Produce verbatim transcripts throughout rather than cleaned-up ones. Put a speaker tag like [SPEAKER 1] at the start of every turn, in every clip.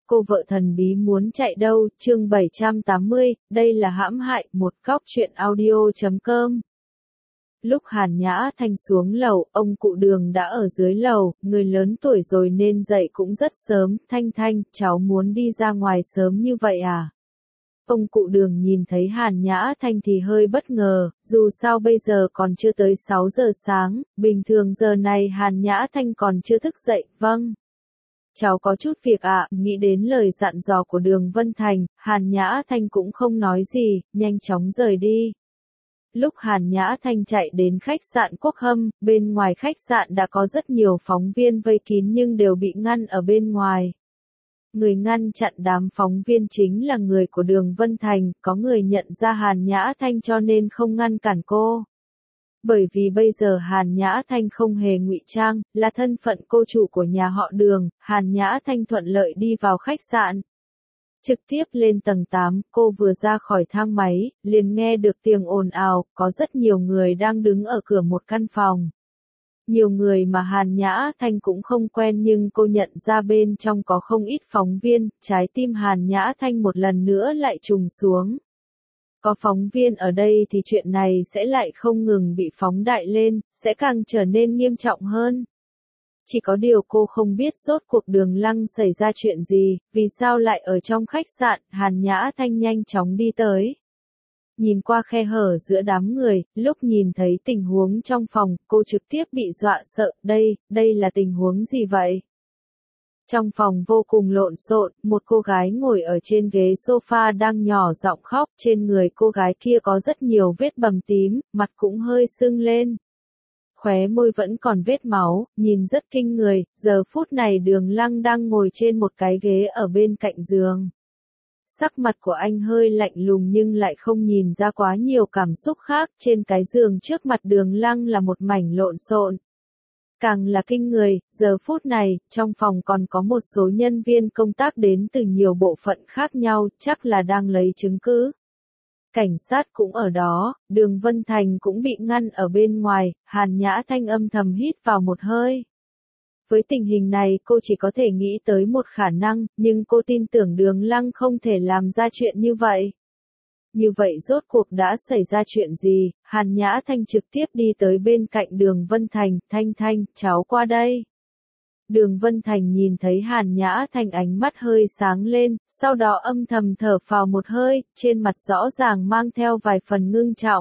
[SPEAKER 1] cô vợ thần bí muốn chạy đâu, chương bảy trăm tám mươi, đây là hãm hại, một góc truyện audio chấm com. Lúc Hàn Nhã Thanh xuống lầu, ông cụ Đường đã ở dưới lầu, người lớn tuổi rồi nên dậy cũng rất sớm. Thanh Thanh, cháu muốn đi ra ngoài sớm như vậy à? Ông cụ Đường nhìn thấy Hàn Nhã Thanh thì hơi bất ngờ, dù sao bây giờ còn chưa tới sáu giờ sáng, bình thường giờ này Hàn Nhã Thanh còn chưa thức dậy. Vâng. Cháu có chút việc ạ, à, nghĩ đến lời dặn dò của Đường Vân Thành, Hàn Nhã Thanh cũng không nói gì, nhanh chóng rời đi. Lúc Hàn Nhã Thanh chạy đến khách sạn Quốc Hâm, bên ngoài khách sạn đã có rất nhiều phóng viên vây kín nhưng đều bị ngăn ở bên ngoài. Người ngăn chặn đám phóng viên chính là người của Đường Vân Thành, có người nhận ra Hàn Nhã Thanh cho nên không ngăn cản cô. Bởi vì bây giờ Hàn Nhã Thanh không hề ngụy trang, là thân phận cô chủ của nhà họ Đường, Hàn Nhã Thanh thuận lợi đi vào khách sạn. Trực tiếp lên tầng tám, cô vừa ra khỏi thang máy, liền nghe được tiếng ồn ào, có rất nhiều người đang đứng ở cửa một căn phòng. Nhiều người mà Hàn Nhã Thanh cũng không quen nhưng cô nhận ra bên trong có không ít phóng viên, trái tim Hàn Nhã Thanh một lần nữa lại trùng xuống. Có phóng viên ở đây thì chuyện này sẽ lại không ngừng bị phóng đại lên, sẽ càng trở nên nghiêm trọng hơn. Chỉ có điều cô không biết rốt cuộc Đường Lăng xảy ra chuyện gì, vì sao lại ở trong khách sạn. Hàn Nhã Thanh nhanh chóng đi tới. Nhìn qua khe hở giữa đám người, lúc nhìn thấy tình huống trong phòng, cô trực tiếp bị dọa sợ. Đây, đây là tình huống gì vậy? Trong phòng vô cùng lộn xộn, một cô gái ngồi ở trên ghế sofa đang nhỏ giọng khóc, trên người cô gái kia có rất nhiều vết bầm tím, mặt cũng hơi sưng lên. Khóe môi vẫn còn vết máu, nhìn rất kinh người. Giờ phút này Đường Lăng đang ngồi trên một cái ghế ở bên cạnh giường. Sắc mặt của anh hơi lạnh lùng nhưng lại không nhìn ra quá nhiều cảm xúc khác. Trên cái giường trước mặt Đường Lăng là một mảnh lộn xộn. Càng là kinh người, giờ phút này, trong phòng còn có một số nhân viên công tác đến từ nhiều bộ phận khác nhau, chắc là đang lấy chứng cứ. Cảnh sát cũng ở đó, Đường Vân Thành cũng bị ngăn ở bên ngoài. Hàn Nhã Thanh âm thầm hít vào một hơi. Với tình hình này cô chỉ có thể nghĩ tới một khả năng, nhưng cô tin tưởng Đường Lăng không thể làm ra chuyện như vậy. Như vậy rốt cuộc đã xảy ra chuyện gì? Hàn Nhã Thanh trực tiếp đi tới bên cạnh Đường Vân Thành. Thanh Thanh, cháu qua đây. Đường Vân Thành nhìn thấy Hàn Nhã Thanh ánh mắt hơi sáng lên, sau đó âm thầm thở phào một hơi, trên mặt rõ ràng mang theo vài phần ngưng trọng.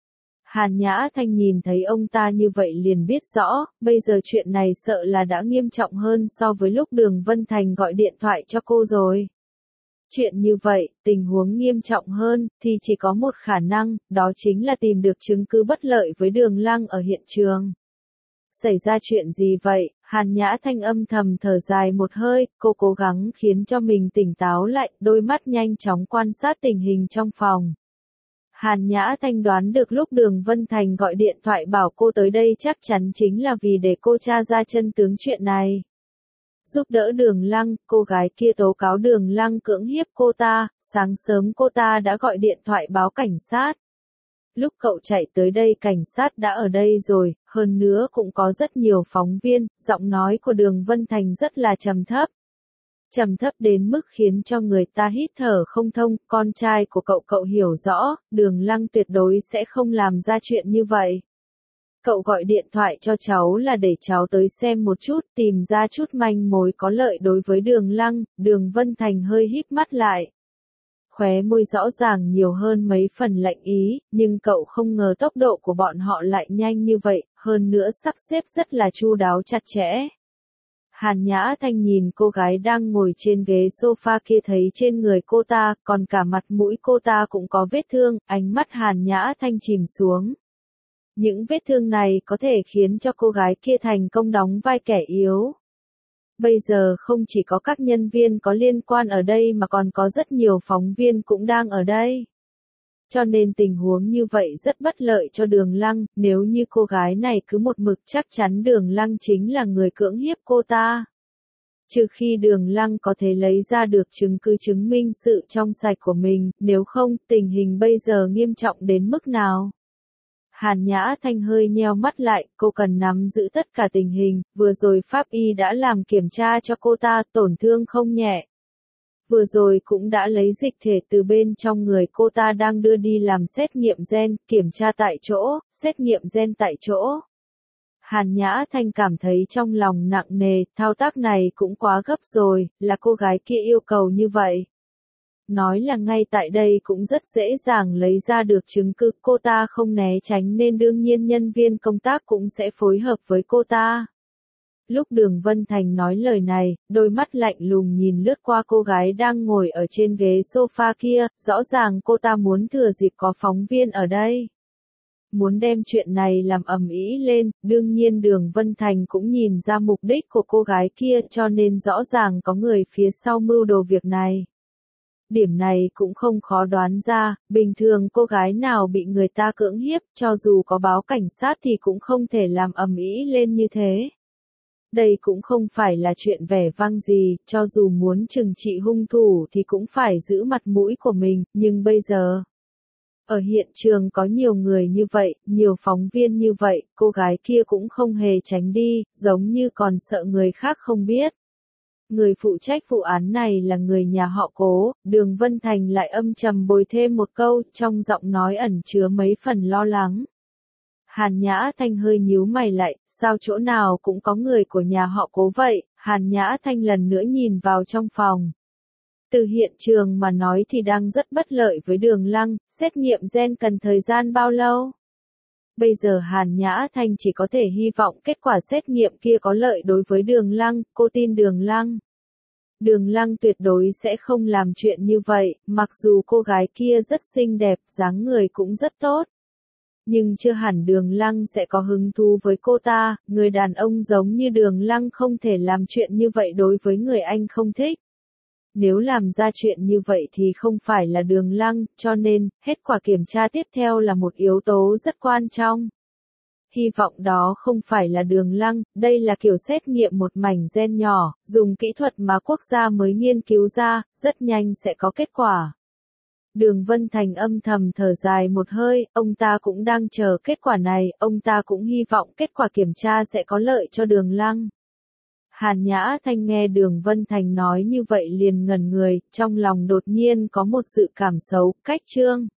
[SPEAKER 1] Hàn Nhã Thanh nhìn thấy ông ta như vậy liền biết rõ, bây giờ chuyện này sợ là đã nghiêm trọng hơn so với lúc Đường Vân Thành gọi điện thoại cho cô rồi. Chuyện như vậy, tình huống nghiêm trọng hơn, thì chỉ có một khả năng, đó chính là tìm được chứng cứ bất lợi với Đường Lăng ở hiện trường. Xảy ra chuyện gì vậy? Hàn Nhã Thanh âm thầm thở dài một hơi, cô cố gắng khiến cho mình tỉnh táo lại, đôi mắt nhanh chóng quan sát tình hình trong phòng. Hàn Nhã Thanh đoán được lúc Đường Vân Thành gọi điện thoại bảo cô tới đây chắc chắn chính là vì để cô tra ra chân tướng chuyện này. Giúp đỡ Đường Lăng, cô gái kia tố cáo Đường Lăng cưỡng hiếp cô ta, sáng sớm cô ta đã gọi điện thoại báo cảnh sát. Lúc cậu chạy tới đây cảnh sát đã ở đây rồi, hơn nữa cũng có rất nhiều phóng viên, giọng nói của Đường Vân Thành rất là trầm thấp. Trầm thấp đến mức khiến cho người ta hít thở không thông, con trai của cậu cậu hiểu rõ, Đường Lăng tuyệt đối sẽ không làm ra chuyện như vậy. Cậu gọi điện thoại cho cháu là để cháu tới xem một chút, tìm ra chút manh mối có lợi đối với Đường Lăng. Đường Vân Thành hơi híp mắt lại. Khóe môi rõ ràng nhiều hơn mấy phần lạnh ý, nhưng cậu không ngờ tốc độ của bọn họ lại nhanh như vậy, hơn nữa sắp xếp rất là chu đáo chặt chẽ. Hàn Nhã Thanh nhìn cô gái đang ngồi trên ghế sofa kia thấy trên người cô ta, còn cả mặt mũi cô ta cũng có vết thương, ánh mắt Hàn Nhã Thanh chìm xuống. Những vết thương này có thể khiến cho cô gái kia thành công đóng vai kẻ yếu. Bây giờ không chỉ có các nhân viên có liên quan ở đây mà còn có rất nhiều phóng viên cũng đang ở đây. Cho nên tình huống như vậy rất bất lợi cho Đường Lăng, nếu như cô gái này cứ một mực chắc chắn Đường Lăng chính là người cưỡng hiếp cô ta. Trừ khi Đường Lăng có thể lấy ra được chứng cứ chứng minh sự trong sạch của mình, nếu không, tình hình bây giờ nghiêm trọng đến mức nào. Hàn Nhã Thanh hơi nheo mắt lại, cô cần nắm giữ tất cả tình hình, vừa rồi pháp y đã làm kiểm tra cho cô ta, tổn thương không nhẹ. Vừa rồi cũng đã lấy dịch thể từ bên trong người cô ta đang đưa đi làm xét nghiệm gen, kiểm tra tại chỗ, xét nghiệm gen tại chỗ. Hàn Nhã Thanh cảm thấy trong lòng nặng nề, thao tác này cũng quá gấp rồi, là cô gái kia yêu cầu như vậy. Nói là ngay tại đây cũng rất dễ dàng lấy ra được chứng cứ, cô ta không né tránh nên đương nhiên nhân viên công tác cũng sẽ phối hợp với cô ta. Lúc Đường Vân Thành nói lời này, đôi mắt lạnh lùng nhìn lướt qua cô gái đang ngồi ở trên ghế sofa kia, rõ ràng cô ta muốn thừa dịp có phóng viên ở đây. Muốn đem chuyện này làm ầm ĩ lên, đương nhiên Đường Vân Thành cũng nhìn ra mục đích của cô gái kia cho nên rõ ràng có người phía sau mưu đồ việc này. Điểm này cũng không khó đoán ra, bình thường cô gái nào bị người ta cưỡng hiếp, cho dù có báo cảnh sát thì cũng không thể làm ầm ĩ lên như thế. Đây cũng không phải là chuyện vẻ vang gì, cho dù muốn trừng trị hung thủ thì cũng phải giữ mặt mũi của mình, nhưng bây giờ, ở hiện trường có nhiều người như vậy, nhiều phóng viên như vậy, cô gái kia cũng không hề tránh đi, giống như còn sợ người khác không biết. Người phụ trách vụ án này là người nhà họ Cố, Đường Vân Thành lại âm trầm bồi thêm một câu, trong giọng nói ẩn chứa mấy phần lo lắng. Hàn Nhã Thanh hơi nhíu mày lại, sao chỗ nào cũng có người của nhà họ Cố vậy? Hàn Nhã Thanh lần nữa nhìn vào trong phòng. Từ hiện trường mà nói thì đang rất bất lợi với Đường Lăng, xét nghiệm gen cần thời gian bao lâu? Bây giờ Hàn Nhã Thanh chỉ có thể hy vọng kết quả xét nghiệm kia có lợi đối với Đường Lăng, cô tin Đường Lăng. Đường Lăng tuyệt đối sẽ không làm chuyện như vậy, mặc dù cô gái kia rất xinh đẹp, dáng người cũng rất tốt. Nhưng chưa hẳn Đường Lăng sẽ có hứng thú với cô ta, người đàn ông giống như Đường Lăng không thể làm chuyện như vậy đối với người anh không thích. Nếu làm ra chuyện như vậy thì không phải là Đường Lăng, cho nên, kết quả kiểm tra tiếp theo là một yếu tố rất quan trọng. Hy vọng đó không phải là Đường Lăng, đây là kiểu xét nghiệm một mảnh gen nhỏ, dùng kỹ thuật mà quốc gia mới nghiên cứu ra, rất nhanh sẽ có kết quả. Đường Vân Thành âm thầm thở dài một hơi, ông ta cũng đang chờ kết quả này, ông ta cũng hy vọng kết quả kiểm tra sẽ có lợi cho Đường Lăng. Hàn Nhã Thanh nghe Đường Vân Thành nói như vậy liền ngẩn người, trong lòng đột nhiên có một sự cảm xấu, cách trương.